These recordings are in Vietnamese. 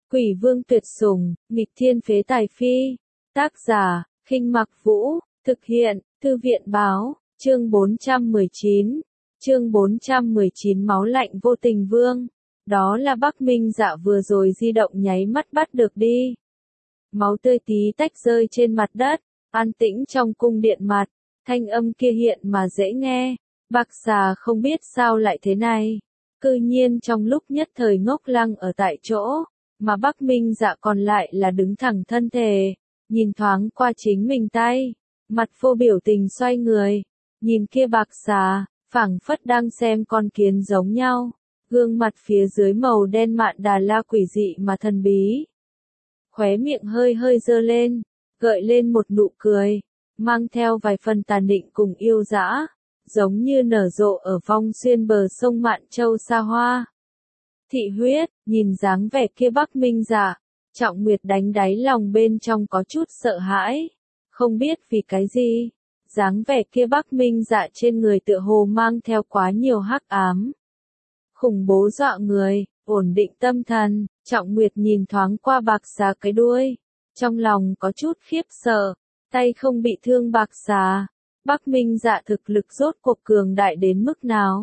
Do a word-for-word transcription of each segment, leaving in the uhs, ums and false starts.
Quỷ vương tuyệt sủng, nghịch thiên phế tài phi. Tác giả, Khinh Mặc Vũ, thực hiện, Thư viện báo, chương bốn trăm mười chín. Chương bốn trăm mười chín Máu lạnh vô tình vương. Đó là Bắc Minh Dạ vừa rồi di động nháy mắt bắt được đi. Máu tươi tí tách rơi trên mặt đất, an tĩnh trong cung điện mặt, thanh âm kia hiện mà dễ nghe. Bạc Xà không biết sao lại thế này, cư nhiên trong lúc nhất thời ngốc lăng ở tại chỗ, mà Bắc Minh Dạ còn lại là đứng thẳng thân thể, nhìn thoáng qua chính mình tay, mặt vô biểu tình xoay người, nhìn kia Bạc Xà, phảng phất đang xem con kiến giống nhau, gương mặt phía dưới màu đen mạn đà la quỷ dị mà thần bí. Khóe miệng hơi hơi dơ lên, gợi lên một nụ cười, mang theo vài phần tàn định cùng yêu dã, giống như nở rộ ở vong xuyên bờ sông Mạn Châu xa hoa. Thị huyết, nhìn dáng vẻ kia Bắc Minh Dạ, Trọng Nguyệt đánh đáy lòng bên trong có chút sợ hãi, không biết vì cái gì, dáng vẻ kia Bắc Minh Dạ trên người tựa hồ mang theo quá nhiều hắc ám. Khủng bố dọa người, ổn định tâm thần, Trọng Nguyệt nhìn thoáng qua Bạc Xà cái đuôi, trong lòng có chút khiếp sợ, tay không bị thương Bạc Xà. Bắc Minh Dạ thực lực rốt cuộc cường đại đến mức nào?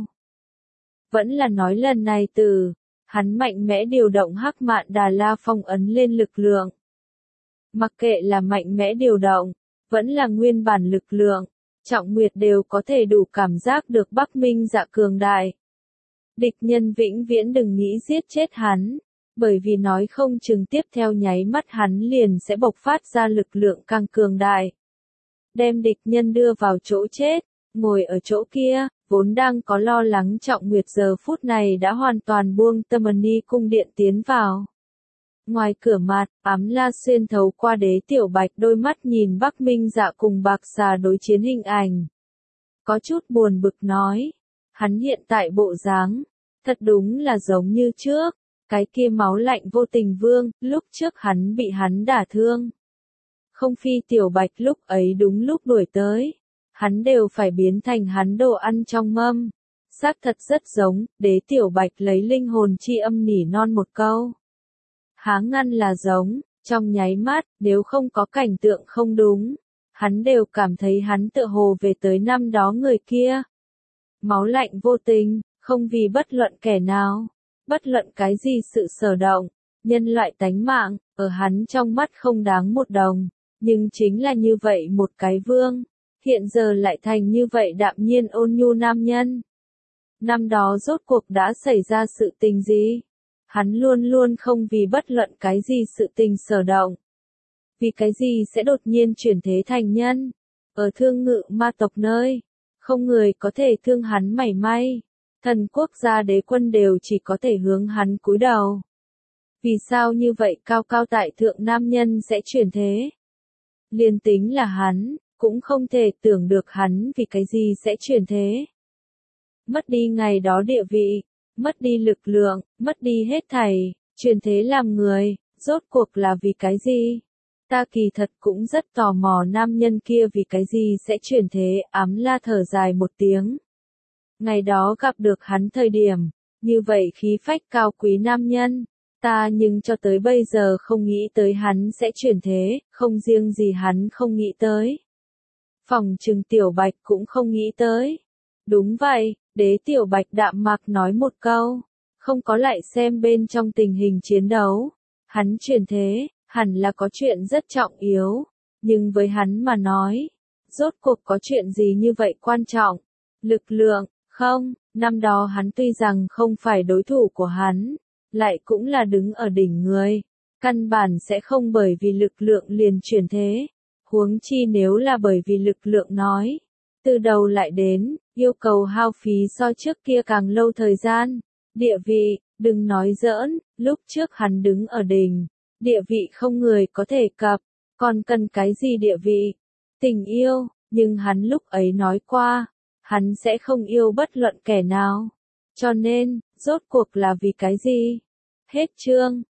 Vẫn là nói lần này từ, hắn mạnh mẽ điều động hắc mạn đà la phong ấn lên lực lượng. Mặc kệ là mạnh mẽ điều động, vẫn là nguyên bản lực lượng, Trọng Nguyệt đều có thể đủ cảm giác được Bắc Minh Dạ cường đại. Địch nhân vĩnh viễn đừng nghĩ giết chết hắn, bởi vì nói không chừng tiếp theo nháy mắt hắn liền sẽ bộc phát ra lực lượng càng cường đại. Đem địch nhân đưa vào chỗ chết, ngồi ở chỗ kia, vốn đang có lo lắng Trọng Nguyệt giờ phút này đã hoàn toàn buông tâm ấn đi cung điện tiến vào. Ngoài cửa mặt, Ám La xuyên thấu qua Đế Tiểu Bạch đôi mắt nhìn Bắc Minh Dạ cùng Bạc Xà đối chiến hình ảnh. Có chút buồn bực nói, hắn hiện tại bộ dáng, thật đúng là giống như trước, cái kia máu lạnh vô tình vương, lúc trước hắn bị hắn đả thương. Không phi Tiểu Bạch lúc ấy đúng lúc đuổi tới, hắn đều phải biến thành hắn đồ ăn trong mâm. Xác thật rất giống, Đế Tiểu Bạch lấy linh hồn chi âm nỉ non một câu. Há ngăn là giống, trong nháy mắt, nếu không có cảnh tượng không đúng, hắn đều cảm thấy hắn tựa hồ về tới năm đó người kia. Máu lạnh vô tình, không vì bất luận kẻ nào, bất luận cái gì sự sở động, nhân loại tánh mạng, ở hắn trong mắt không đáng một đồng. Nhưng chính là như vậy một cái vương, hiện giờ lại thành như vậy đạm nhiên ôn nhu nam nhân. Năm đó rốt cuộc đã xảy ra sự tình gì? Hắn luôn luôn không vì bất luận cái gì sự tình sở động. Vì cái gì sẽ đột nhiên chuyển thế thành nhân? Ở Thương Ngự ma tộc nơi, không người có thể thương hắn mảy may. Thần quốc gia đế quân đều chỉ có thể hướng hắn cúi đầu. Vì sao như vậy cao cao tại thượng nam nhân sẽ chuyển thế? Liên tính là hắn, cũng không thể tưởng được hắn vì cái gì sẽ chuyển thế. Mất đi ngày đó địa vị, mất đi lực lượng, mất đi hết thảy, chuyển thế làm người, rốt cuộc là vì cái gì? Ta kỳ thật cũng rất tò mò nam nhân kia vì cái gì sẽ chuyển thế. Ám La thở dài một tiếng. Ngày đó gặp được hắn thời điểm, như vậy khí phách cao quý nam nhân. Ta nhưng cho tới bây giờ không nghĩ tới hắn sẽ chuyển thế, không riêng gì hắn không nghĩ tới. Phòng trừng Tiểu Bạch cũng không nghĩ tới. Đúng vậy, Đế Tiểu Bạch đạm mạc nói một câu, không có lại xem bên trong tình hình chiến đấu. Hắn chuyển thế, hẳn là có chuyện rất trọng yếu, nhưng với hắn mà nói, rốt cuộc có chuyện gì như vậy quan trọng? Lực lượng, không, năm đó hắn tuy rằng không phải đối thủ của hắn, lại cũng là đứng ở đỉnh người, căn bản sẽ không bởi vì lực lượng liền chuyển thế, huống chi nếu là bởi vì lực lượng nói, từ đầu lại đến, yêu cầu hao phí so trước kia càng lâu thời gian, địa vị, đừng nói giỡn, lúc trước hắn đứng ở đỉnh, địa vị không người có thể cập, còn cần cái gì địa vị, tình yêu, nhưng hắn lúc ấy nói qua, hắn sẽ không yêu bất luận kẻ nào, cho nên, rốt cuộc là vì cái gì? Hết chương.